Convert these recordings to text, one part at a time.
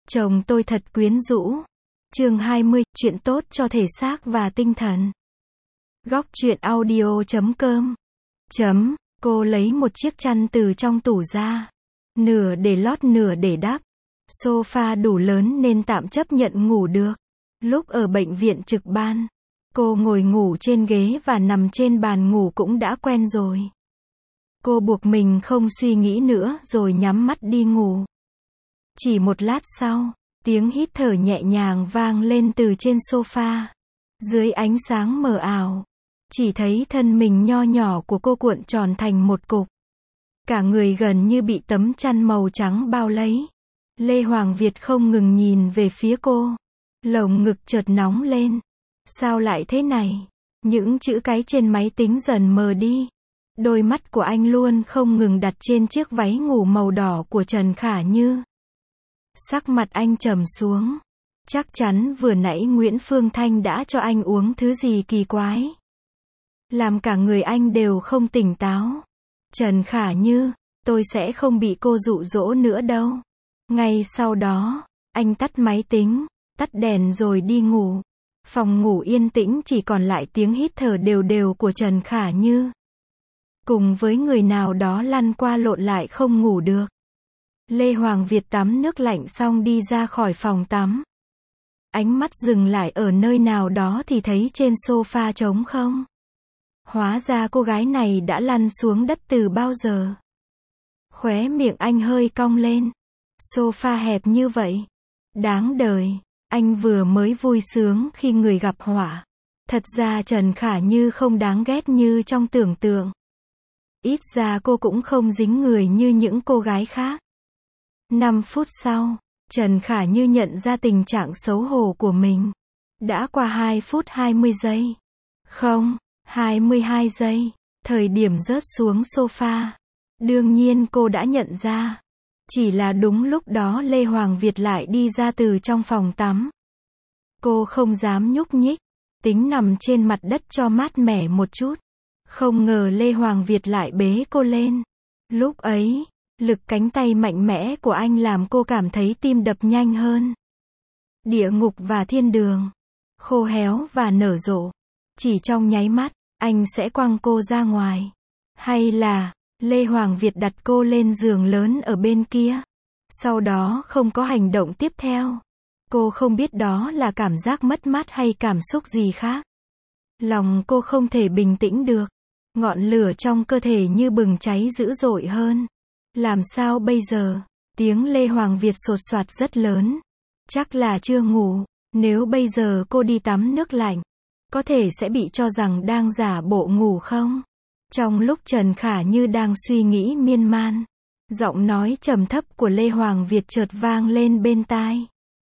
Chồng tôi thật quyến rũ. Chương 20, chuyện tốt cho thể xác và tinh thần. Góc truyện audio.com. Cô lấy một chiếc chăn từ trong tủ ra. Nửa để lót nửa để đắp. Sofa đủ lớn nên tạm chấp nhận ngủ được. Lúc ở bệnh viện trực ban, cô ngồi ngủ trên ghế và nằm trên bàn ngủ cũng đã quen rồi. Cô buộc mình không suy nghĩ nữa rồi nhắm mắt đi ngủ. Chỉ một lát sau, tiếng hít thở nhẹ nhàng vang lên từ trên sofa. Dưới ánh sáng mờ ảo, chỉ thấy thân mình nho nhỏ của cô cuộn tròn thành một cục. Cả người gần như bị tấm chăn màu trắng bao lấy. Lê Hoàng Việt không ngừng nhìn về phía cô. Lồng ngực chợt nóng lên. Sao lại thế này? Những chữ cái trên máy tính dần mờ đi. Đôi mắt của anh luôn không ngừng đặt trên chiếc váy ngủ màu đỏ của Trần Khả Như. Sắc mặt anh trầm xuống. Chắc chắn vừa nãy Nguyễn Phương Thanh đã cho anh uống thứ gì kỳ quái. Làm cả người anh đều không tỉnh táo. Trần Khả Như, tôi sẽ không bị cô dụ dỗ nữa đâu. Ngay sau đó, anh tắt máy tính, tắt đèn rồi đi ngủ. Phòng ngủ yên tĩnh chỉ còn lại tiếng hít thở đều đều của Trần Khả Như. Cùng với người nào đó lăn qua lộn lại không ngủ được. Lê Hoàng Việt tắm nước lạnh xong đi ra khỏi phòng tắm. Ánh mắt dừng lại ở nơi nào đó thì thấy trên sofa trống không. Hóa ra cô gái này đã lăn xuống đất từ bao giờ. Khóe miệng anh hơi cong lên. Sofa hẹp như vậy. Đáng đời. Anh vừa mới vui sướng khi người gặp họa. Thật ra Trần Khả Như không đáng ghét như trong tưởng tượng. Ít ra cô cũng không dính người như những cô gái khác. 5 phút sau, Trần Khả Như nhận ra tình trạng xấu hổ của mình. Đã qua 2 phút 20 giây. Không, 22 giây. Thời điểm rớt xuống sofa. Đương nhiên cô đã nhận ra. Chỉ là đúng lúc đó Lê Hoàng Việt lại đi ra từ trong phòng tắm. Cô không dám nhúc nhích. Tính nằm trên mặt đất cho mát mẻ một chút. Không ngờ Lê Hoàng Việt lại bế cô lên. Lúc ấy, lực cánh tay mạnh mẽ của anh làm cô cảm thấy tim đập nhanh hơn. Địa ngục và thiên đường. Khô héo và nở rộ. Chỉ trong nháy mắt, anh sẽ quăng cô ra ngoài. Hay là, Lê Hoàng Việt đặt cô lên giường lớn ở bên kia. Sau đó không có hành động tiếp theo. Cô không biết đó là cảm giác mất mát hay cảm xúc gì khác. Lòng cô không thể bình tĩnh được. Ngọn lửa trong cơ thể như bừng cháy dữ dội hơn. Làm sao bây giờ? Tiếng Lê Hoàng Việt sột soạt rất lớn. Chắc là chưa ngủ. Nếu bây giờ cô đi tắm nước lạnh, có thể sẽ bị cho rằng đang giả bộ ngủ không? Trong lúc Trần Khả Như đang suy nghĩ miên man, giọng nói trầm thấp của Lê Hoàng Việt chợt vang lên bên tai.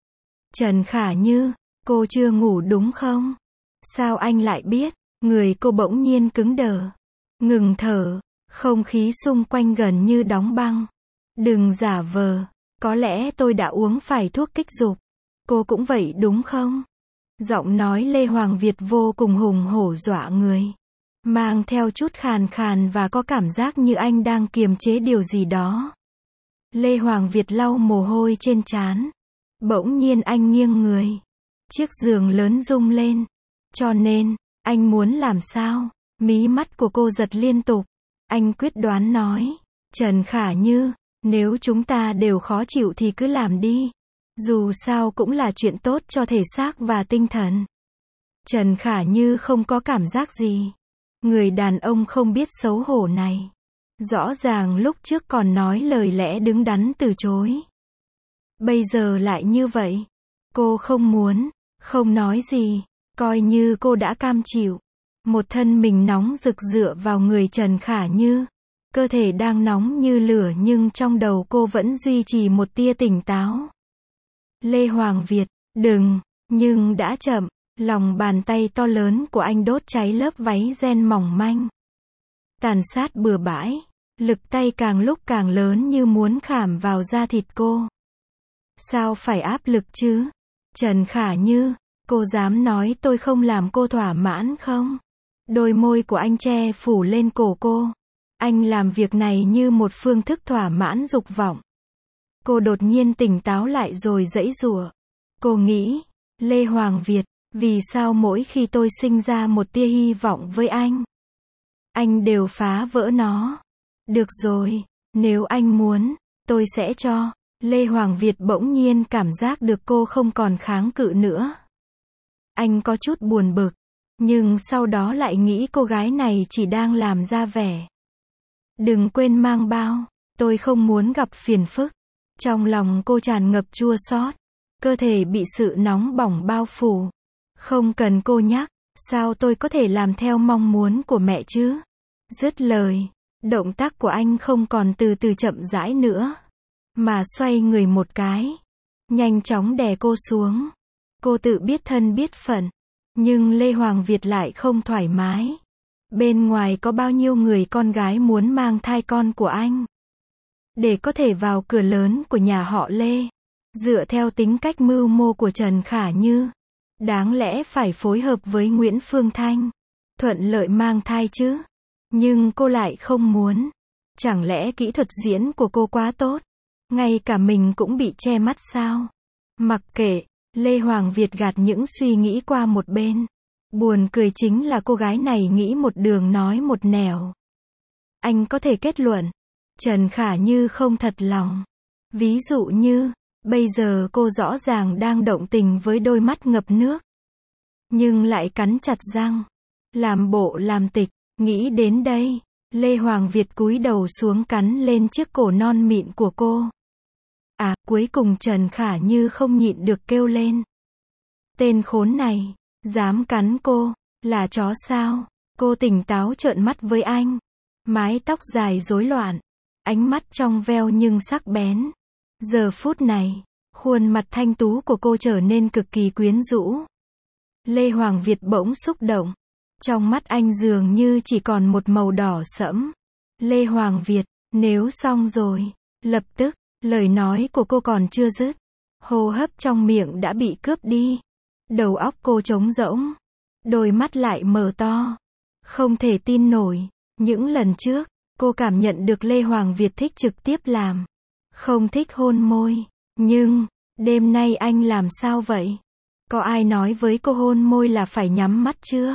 Trần Khả Như, cô chưa ngủ đúng không? Sao anh lại biết? Người cô bỗng nhiên cứng đờ. Ngừng thở. Không khí xung quanh gần như đóng băng. Đừng giả vờ. Có lẽ tôi đã uống phải thuốc kích dục. Cô cũng vậy đúng không? Giọng nói Lê Hoàng Việt vô cùng hùng hổ dọa người. Mang theo chút khàn khàn và có cảm giác như anh đang kiềm chế điều gì đó. Lê Hoàng Việt lau mồ hôi trên trán. Bỗng nhiên anh nghiêng người. Chiếc giường lớn rung lên. Cho nên, anh muốn làm sao? Mí mắt của cô giật liên tục. Anh quyết đoán nói. Trần Khả Như, nếu chúng ta đều khó chịu thì cứ làm đi. Dù sao cũng là chuyện tốt cho thể xác và tinh thần. Trần Khả Như không có cảm giác gì. Người đàn ông không biết xấu hổ này. Rõ ràng lúc trước còn nói lời lẽ đứng đắn từ chối. Bây giờ lại như vậy. Cô không muốn, không nói gì. Coi như cô đã cam chịu. Một thân mình nóng rực dựa vào người Trần Khả Như. Cơ thể đang nóng như lửa nhưng trong đầu cô vẫn duy trì một tia tỉnh táo. Lê Hoàng Việt, đừng, nhưng đã chậm. Lòng bàn tay to lớn của anh đốt cháy lớp váy ren mỏng manh. Tàn sát bừa bãi. Lực tay càng lúc càng lớn như muốn khảm vào da thịt cô. Sao phải áp lực chứ? Trần Khả Như, cô dám nói tôi không làm cô thỏa mãn không? Đôi môi của anh che phủ lên cổ cô. Anh làm việc này như một phương thức thỏa mãn dục vọng. Cô đột nhiên tỉnh táo lại rồi giãy giụa. Cô nghĩ, Lê Hoàng Việt, vì sao mỗi khi tôi sinh ra một tia hy vọng với anh đều phá vỡ nó? Được rồi, nếu anh muốn, tôi sẽ cho. Lê Hoàng Việt bỗng nhiên cảm giác được cô không còn kháng cự nữa. Anh có chút buồn bực, nhưng sau đó lại nghĩ cô gái này chỉ đang làm ra vẻ. Đừng quên mang bao, tôi không muốn gặp phiền phức. Trong lòng cô tràn ngập chua xót, cơ thể bị sự nóng bỏng bao phủ. Không cần cô nhắc, sao tôi có thể làm theo mong muốn của mẹ chứ? Dứt lời, động tác của anh không còn từ từ chậm rãi nữa, mà xoay người một cái, nhanh chóng đè cô xuống. Cô tự biết thân biết phận, nhưng Lê Hoàng Việt lại không thoải mái. Bên ngoài có bao nhiêu người con gái muốn mang thai con của anh, để có thể vào cửa lớn của nhà họ Lê. Dựa theo tính cách mưu mô của Trần Khả Như, đáng lẽ phải phối hợp với Nguyễn Phương Thanh, thuận lợi mang thai chứ. Nhưng cô lại không muốn. Chẳng lẽ kỹ thuật diễn của cô quá tốt, ngay cả mình cũng bị che mắt sao? Mặc kệ, Lê Hoàng Việt gạt những suy nghĩ qua một bên. Buồn cười chính là cô gái này nghĩ một đường nói một nẻo. Anh có thể kết luận, Trần Khả Như không thật lòng. Ví dụ như, bây giờ cô rõ ràng đang động tình với đôi mắt ngập nước, nhưng lại cắn chặt răng, làm bộ làm tịch. Nghĩ đến đây, Lê Hoàng Việt cúi đầu xuống cắn lên chiếc cổ non mịn của cô. À, cuối cùng Trần Khả Như không nhịn được kêu lên. Tên khốn này, dám cắn cô, là chó sao? Cô tỉnh táo trợn mắt với anh. Mái tóc dài rối loạn, ánh mắt trong veo nhưng sắc bén. Giờ phút này, khuôn mặt thanh tú của cô trở nên cực kỳ quyến rũ. Lê Hoàng Việt bỗng xúc động. Trong mắt anh dường như chỉ còn một màu đỏ sẫm. Lê Hoàng Việt, nếu xong rồi, lập tức, lời nói của cô còn chưa dứt. Hô hấp trong miệng đã bị cướp đi. Đầu óc cô trống rỗng. Đôi mắt lại mở to. Không thể tin nổi. Những lần trước, cô cảm nhận được Lê Hoàng Việt thích trực tiếp làm. Không thích hôn môi. Nhưng, đêm nay anh làm sao vậy? Có ai nói với cô hôn môi là phải nhắm mắt chưa?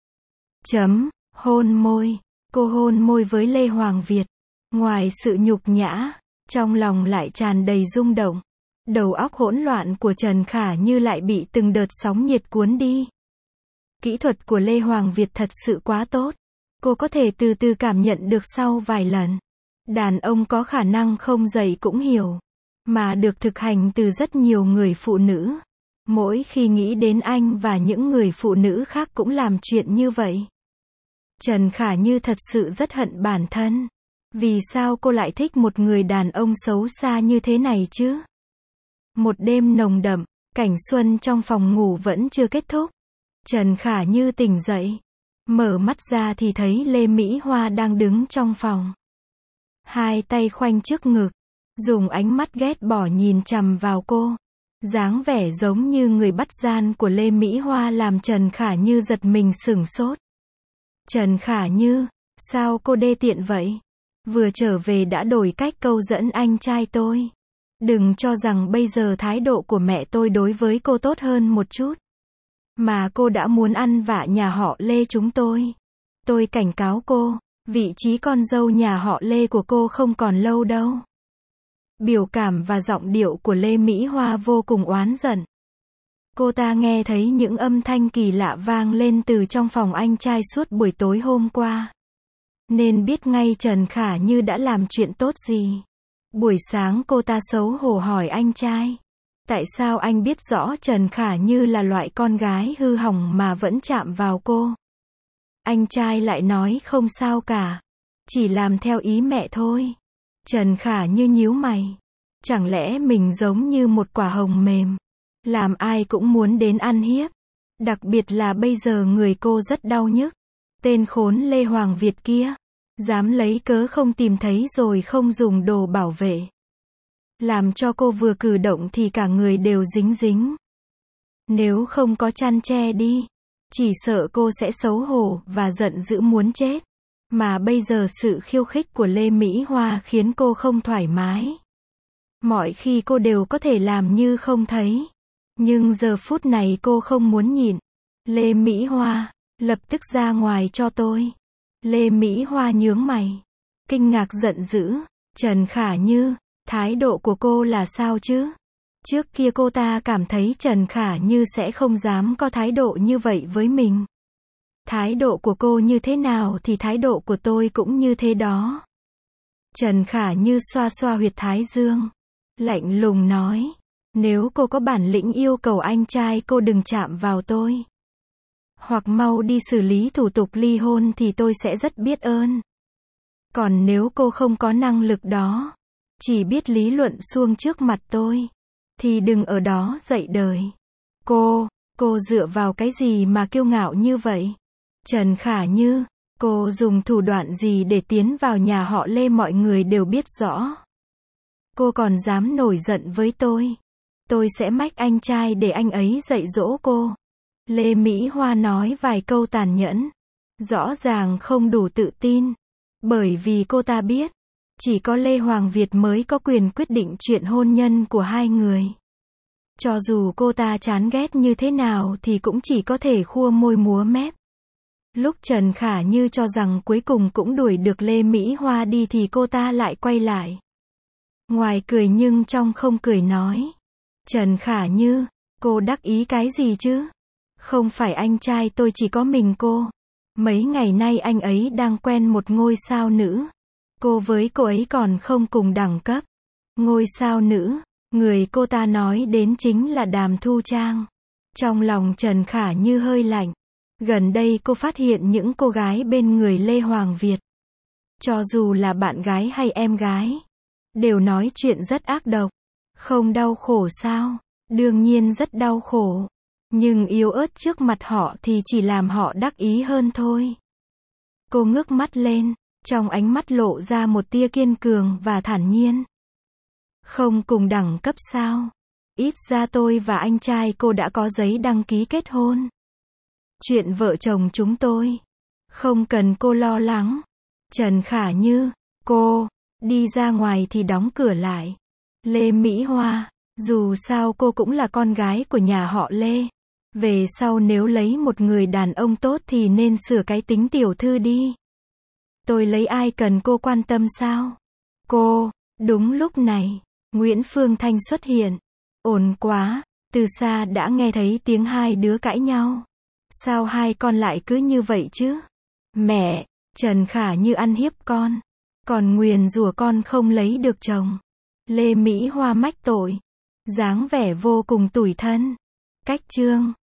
Hôn môi. Cô hôn môi với Lê Hoàng Việt. Ngoài sự nhục nhã, trong lòng lại tràn đầy rung động. Đầu óc hỗn loạn của Trần Khả Như lại bị từng đợt sóng nhiệt cuốn đi. Kỹ thuật của Lê Hoàng Việt thật sự quá tốt. Cô có thể từ từ cảm nhận được sau vài lần. Đàn ông có khả năng không dạy cũng hiểu, mà được thực hành từ rất nhiều người phụ nữ. Mỗi khi nghĩ đến anh và những người phụ nữ khác cũng làm chuyện như vậy. Trần Khả Như thật sự rất hận bản thân. Vì sao cô lại thích một người đàn ông xấu xa như thế này chứ? Một đêm nồng đậm, cảnh xuân trong phòng ngủ vẫn chưa kết thúc. Trần Khả Như tỉnh dậy. Mở mắt ra thì thấy Lê Mỹ Hoa đang đứng trong phòng. Hai tay khoanh trước ngực, dùng ánh mắt ghét bỏ nhìn chằm vào cô. Dáng vẻ giống như người bắt gian của Lê Mỹ Hoa làm Trần Khả Như giật mình sửng sốt. Trần Khả Như, sao cô đê tiện vậy? Vừa trở về đã đổi cách câu dẫn anh trai tôi. Đừng cho rằng bây giờ thái độ của mẹ tôi đối với cô tốt hơn một chút, mà cô đã muốn ăn vạ nhà họ Lê chúng tôi. Tôi cảnh cáo cô, vị trí con dâu nhà họ Lê của cô không còn lâu đâu. Biểu cảm và giọng điệu của Lê Mỹ Hoa vô cùng oán giận. Cô ta nghe thấy những âm thanh kỳ lạ vang lên từ trong phòng anh trai suốt buổi tối hôm qua, nên biết ngay Trần Khả Như đã làm chuyện tốt gì. Buổi sáng cô ta xấu hổ hỏi anh trai, tại sao anh biết rõ Trần Khả Như là loại con gái hư hỏng mà vẫn chạm vào cô? Anh trai lại nói không sao cả, chỉ làm theo ý mẹ thôi. Trần Khả Như nhíu mày, chẳng lẽ mình giống như một quả hồng mềm, làm ai cũng muốn đến ăn hiếp? Đặc biệt là bây giờ người cô rất đau nhức. Tên khốn Lê Hoàng Việt kia, dám lấy cớ không tìm thấy rồi không dùng đồ bảo vệ, làm cho cô vừa cử động thì cả người đều dính dính. Nếu không có chăn che đi, chỉ sợ cô sẽ xấu hổ và giận dữ muốn chết. Mà bây giờ sự khiêu khích của Lê Mỹ Hoa khiến cô không thoải mái. Mọi khi cô đều có thể làm như không thấy. Nhưng giờ phút này cô không muốn nhịn. Lê Mỹ Hoa, lập tức ra ngoài cho tôi. Lê Mỹ Hoa nhướng mày. Kinh ngạc giận dữ. Trần Khả Như, thái độ của cô là sao chứ? Trước kia cô ta cảm thấy Trần Khả Như sẽ không dám có thái độ như vậy với mình. Thái độ của cô như thế nào thì thái độ của tôi cũng như thế đó. Trần Khả Như xoa xoa huyệt thái dương. Lạnh lùng nói. Nếu cô có bản lĩnh yêu cầu anh trai cô đừng chạm vào tôi. Hoặc mau đi xử lý thủ tục ly hôn thì tôi sẽ rất biết ơn. Còn nếu cô không có năng lực đó, chỉ biết lý luận suông trước mặt tôi, thì đừng ở đó dạy đời. Cô dựa vào cái gì mà kiêu ngạo như vậy? Trần Khả Như, cô dùng thủ đoạn gì để tiến vào nhà họ Lê mọi người đều biết rõ. Cô còn dám nổi giận với tôi. Tôi sẽ mách anh trai để anh ấy dạy dỗ cô. Lê Mỹ Hoa nói vài câu tàn nhẫn. Rõ ràng không đủ tự tin. Bởi vì cô ta biết, chỉ có Lê Hoàng Việt mới có quyền quyết định chuyện hôn nhân của hai người. Cho dù cô ta chán ghét như thế nào thì cũng chỉ có thể khua môi múa mép. Lúc Trần Khả Như cho rằng cuối cùng cũng đuổi được Lê Mỹ Hoa đi thì cô ta lại quay lại. Ngoài cười nhưng trong không cười nói. Trần Khả Như, cô đắc ý cái gì chứ? Không phải anh trai tôi chỉ có mình cô. Mấy ngày nay anh ấy đang quen một ngôi sao nữ. Cô với cô ấy còn không cùng đẳng cấp. Ngôi sao nữ, người cô ta nói đến chính là Đàm Thu Trang. Trong lòng Trần Khả Như hơi lạnh. Gần đây cô phát hiện những cô gái bên người Lê Hoàng Việt, cho dù là bạn gái hay em gái, đều nói chuyện rất ác độc. Không đau khổ sao? Đương nhiên rất đau khổ. Nhưng yếu ớt trước mặt họ thì chỉ làm họ đắc ý hơn thôi. Cô ngước mắt lên, trong ánh mắt lộ ra một tia kiên cường và thản nhiên. Không cùng đẳng cấp sao? Ít ra tôi và anh trai cô đã có giấy đăng ký kết hôn. Chuyện vợ chồng chúng tôi, không cần cô lo lắng. Trần Khả Như, cô, đi ra ngoài thì đóng cửa lại. Lê Mỹ Hoa, dù sao cô cũng là con gái của nhà họ Lê. Về sau nếu lấy một người đàn ông tốt thì nên sửa cái tính tiểu thư đi. Tôi lấy ai cần cô quan tâm sao? Đúng lúc này, Nguyễn Phương Thanh xuất hiện. Ổn quá, từ xa đã nghe thấy tiếng hai đứa cãi nhau. Sao hai con lại cứ như vậy chứ? Mẹ, Trần Khả Như ăn hiếp con. Còn nguyền rủa con không lấy được chồng. Lê Mỹ Hoa mách tội. Dáng vẻ vô cùng tủi thân. Cách chương